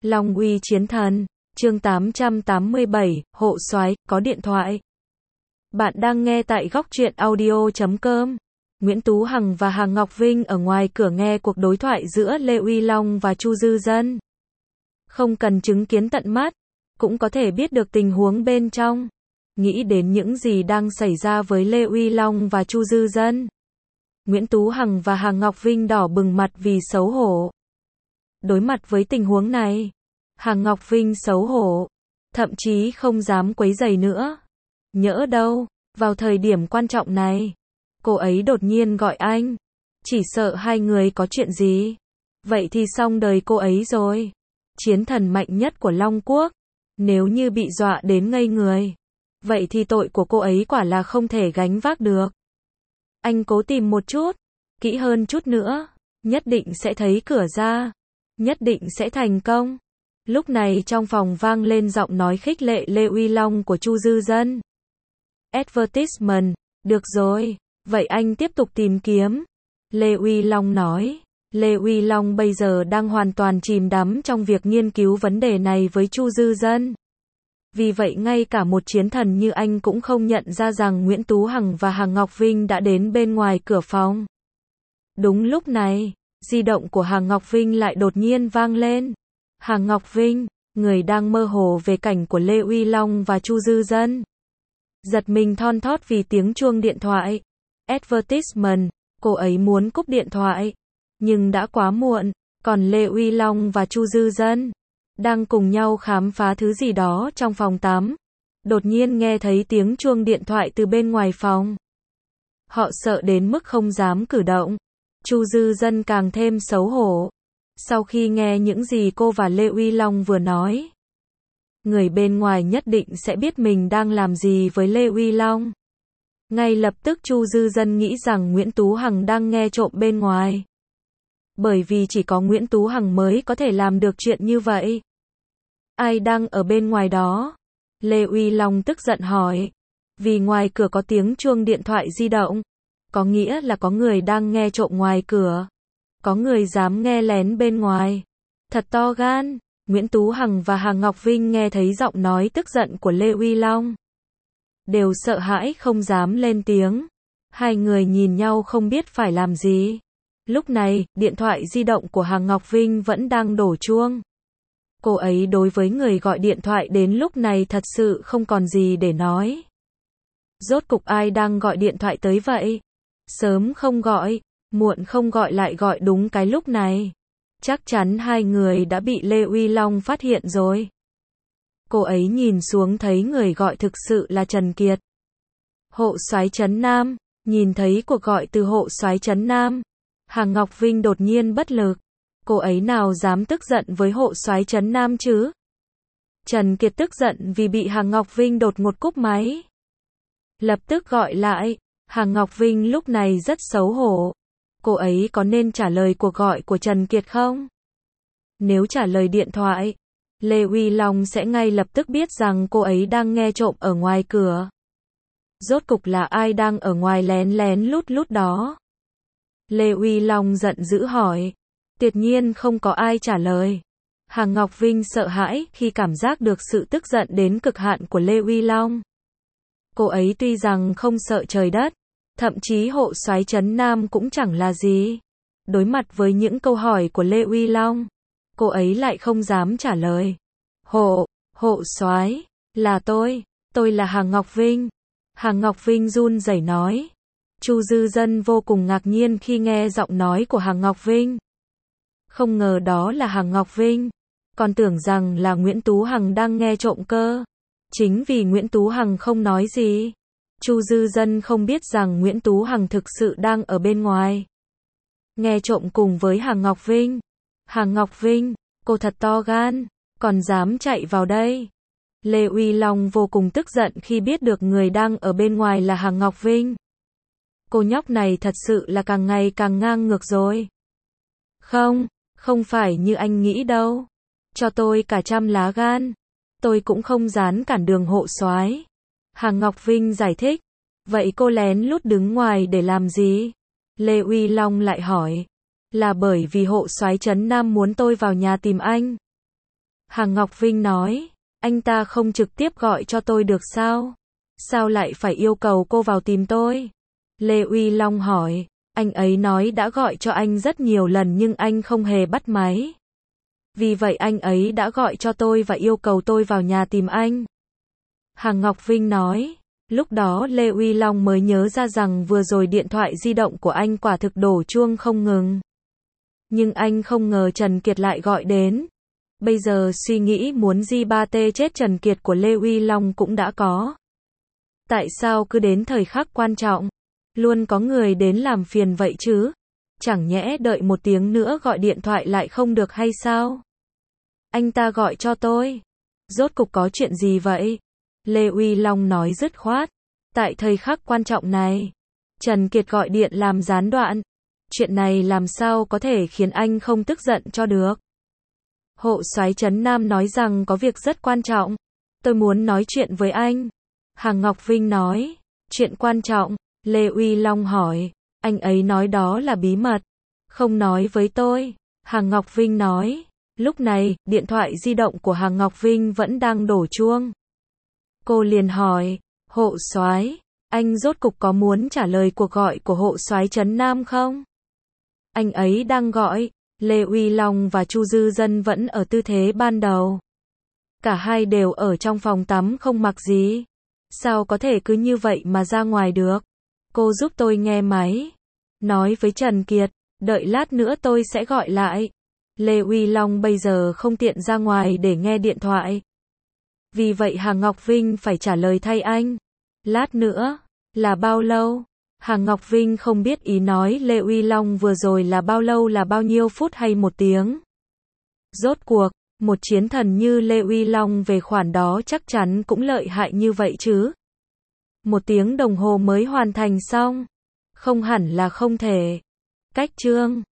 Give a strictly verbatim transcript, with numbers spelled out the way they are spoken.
Long uy chiến thần, chương tám trăm tám mươi bảy, hộ soái, có điện thoại. Bạn đang nghe tại góc truyện audio chấm com. Nguyễn Tú Hằng và Hà Ngọc Vinh ở ngoài cửa nghe cuộc đối thoại giữa Lê Uy Long và Chu Dư Dân. Không cần chứng kiến tận mắt, cũng có thể biết được tình huống bên trong. Nghĩ đến những gì đang xảy ra với Lê Uy Long và Chu Dư Dân, Nguyễn Tú Hằng và Hà Ngọc Vinh đỏ bừng mặt vì xấu hổ. Đối mặt với tình huống này, Hà Ngọc Vinh xấu hổ, thậm chí không dám quấy rầy nữa. Nhỡ đâu, vào thời điểm quan trọng này, cô ấy đột nhiên gọi anh, chỉ sợ hai người có chuyện gì. Vậy thì xong đời cô ấy rồi. Chiến thần mạnh nhất của Long Quốc, nếu như bị dọa đến ngây người, vậy thì tội của cô ấy quả là không thể gánh vác được. Anh cố tìm một chút, kỹ hơn chút nữa, nhất định sẽ thấy cửa ra, nhất định sẽ thành công. Lúc này trong phòng vang lên giọng nói khích lệ Lê Uy Long của Chu Dư Dân. Advertisement, được rồi, vậy anh tiếp tục tìm kiếm. Lê Uy Long nói. Lê Uy Long bây giờ đang hoàn toàn chìm đắm trong việc nghiên cứu vấn đề này với Chu Dư Dân. Vì vậy ngay cả một chiến thần như anh cũng không nhận ra rằng Nguyễn Tú Hằng và Hà Ngọc Vinh đã đến bên ngoài cửa phòng. Đúng lúc này, di động của Hà Ngọc Vinh lại đột nhiên vang lên. Hà Ngọc Vinh, người đang mơ hồ về cảnh của Lê Uy Long và Chu Dư Dân, giật mình thon thót vì tiếng chuông điện thoại. Advertisement, cô ấy muốn cúp điện thoại, nhưng đã quá muộn, còn Lê Uy Long và Chu Dư Dân đang cùng nhau khám phá thứ gì đó trong phòng tắm. Đột nhiên nghe thấy tiếng chuông điện thoại từ bên ngoài phòng. Họ sợ đến mức không dám cử động. Chu Dư Dân càng thêm xấu hổ. Sau khi nghe những gì cô và Lê Uy Long vừa nói, người bên ngoài nhất định sẽ biết mình đang làm gì với Lê Uy Long. Ngay lập tức Chu Dư Dân nghĩ rằng Nguyễn Tú Hằng đang nghe trộm bên ngoài. Bởi vì chỉ có Nguyễn Tú Hằng mới có thể làm được chuyện như vậy. Ai đang ở bên ngoài đó? Lê Uy Long tức giận hỏi. Vì ngoài cửa có tiếng chuông điện thoại di động, có nghĩa là có người đang nghe trộm ngoài cửa. Có người dám nghe lén bên ngoài. Thật to gan. Nguyễn Tú Hằng và Hà Ngọc Vinh nghe thấy giọng nói tức giận của Lê Uy Long, đều sợ hãi không dám lên tiếng. Hai người nhìn nhau không biết phải làm gì. Lúc này, điện thoại di động của Hà Ngọc Vinh vẫn đang đổ chuông. Cô ấy đối với người gọi điện thoại đến lúc này thật sự không còn gì để nói. Rốt cục ai đang gọi điện thoại tới vậy? Sớm không gọi, muộn không gọi lại gọi đúng cái lúc này. Chắc chắn hai người đã bị Lê Uy Long phát hiện rồi. Cô ấy nhìn xuống thấy người gọi thực sự là Trần Kiệt. Hộ soái Trấn Nam, nhìn thấy cuộc gọi từ hộ soái Trấn Nam, Hà Ngọc Vinh đột nhiên bất lực. Cô ấy nào dám tức giận với hộ soái Trấn Nam chứ? Trần Kiệt tức giận vì bị Hà Ngọc Vinh đột ngột cúp máy. Lập tức gọi lại. Hà Ngọc Vinh lúc này rất xấu hổ. Cô ấy có nên trả lời cuộc gọi của Trần Kiệt không? Nếu trả lời điện thoại, Lê Uy Long sẽ ngay lập tức biết rằng cô ấy đang nghe trộm ở ngoài cửa. Rốt cục là ai đang ở ngoài lén lén lút lút đó? Lê Uy Long giận dữ hỏi. Tuyệt nhiên không có ai trả lời. Hà Ngọc Vinh sợ hãi khi cảm giác được sự tức giận đến cực hạn của Lê Uy Long. Cô ấy tuy rằng không sợ trời đất, thậm chí hộ soái Trấn Nam cũng chẳng là gì. Đối mặt với những câu hỏi của Lê Uy Long, cô ấy lại không dám trả lời. Hộ, hộ soái, là tôi, tôi là Hà Ngọc Vinh. Hà Ngọc Vinh run rẩy nói. Chu Dư Dân vô cùng ngạc nhiên khi nghe giọng nói của Hà Ngọc Vinh. Không ngờ đó là Hà Ngọc Vinh, còn tưởng rằng là Nguyễn Tú Hằng đang nghe trộm cơ. Chính vì Nguyễn Tú Hằng không nói gì, Chu Dư Dân không biết rằng Nguyễn Tú Hằng thực sự đang ở bên ngoài, nghe trộm cùng với Hà Ngọc Vinh. Hà Ngọc Vinh, cô thật to gan, còn dám chạy vào đây. Lê Uy Long vô cùng tức giận khi biết được người đang ở bên ngoài là Hà Ngọc Vinh. Cô nhóc này thật sự là càng ngày càng ngang ngược rồi. Không, không phải như anh nghĩ đâu. Cho tôi cả trăm lá gan, tôi cũng không dám cản đường hộ soái. Hà Ngọc Vinh giải thích. Vậy cô lén lút đứng ngoài để làm gì? Lê Uy Long lại hỏi. Là bởi vì hộ soái Trấn Nam muốn tôi vào nhà tìm anh. Hàng Ngọc Vinh nói, anh ta không trực tiếp gọi cho tôi được sao? Sao lại phải yêu cầu cô vào tìm tôi? Lê Uy Long hỏi, anh ấy nói đã gọi cho anh rất nhiều lần nhưng anh không hề bắt máy. Vì vậy anh ấy đã gọi cho tôi và yêu cầu tôi vào nhà tìm anh. Hàng Ngọc Vinh nói, lúc đó Lê Uy Long mới nhớ ra rằng vừa rồi điện thoại di động của anh quả thực đổ chuông không ngừng. Nhưng anh không ngờ Trần Kiệt lại gọi đến. Bây giờ suy nghĩ muốn gi ba tê chết Trần Kiệt của Lê Uy Long cũng đã có. Tại sao cứ đến thời khắc quan trọng, luôn có người đến làm phiền vậy chứ? Chẳng nhẽ đợi một tiếng nữa gọi điện thoại lại không được hay sao? Anh ta gọi cho tôi. Rốt cục có chuyện gì vậy? Lê Uy Long nói dứt khoát. Tại thời khắc quan trọng này, Trần Kiệt gọi điện làm gián đoạn. Chuyện này làm sao có thể khiến anh không tức giận cho được? Hộ soái Trấn Nam nói rằng có việc rất quan trọng. Tôi muốn nói chuyện với anh. Hàng Ngọc Vinh nói, chuyện quan trọng. Lê Uy Long hỏi, anh ấy nói đó là bí mật. Không nói với tôi. Hàng Ngọc Vinh nói, lúc này, điện thoại di động của Hàng Ngọc Vinh vẫn đang đổ chuông. Cô liền hỏi, hộ soái, anh rốt cục có muốn trả lời cuộc gọi của hộ soái Trấn Nam không? Anh ấy đang gọi. Lê Uy Long và Chu Dư Dân vẫn ở tư thế ban đầu. Cả hai đều ở trong phòng tắm không mặc gì. Sao có thể cứ như vậy mà ra ngoài được? Cô giúp tôi nghe máy. Nói với Trần Kiệt, đợi lát nữa tôi sẽ gọi lại. Lê Uy Long bây giờ không tiện ra ngoài để nghe điện thoại. Vì vậy Hàng Ngọc Vinh phải trả lời thay anh. Lát nữa, là bao lâu? Hàng Ngọc Vinh không biết ý nói Lê Uy Long vừa rồi là bao lâu, là bao nhiêu phút hay một tiếng. Rốt cuộc, một chiến thần như Lê Uy Long về khoản đó chắc chắn cũng lợi hại như vậy chứ. Một tiếng đồng hồ mới hoàn thành xong. Không hẳn là không thể. Cách chương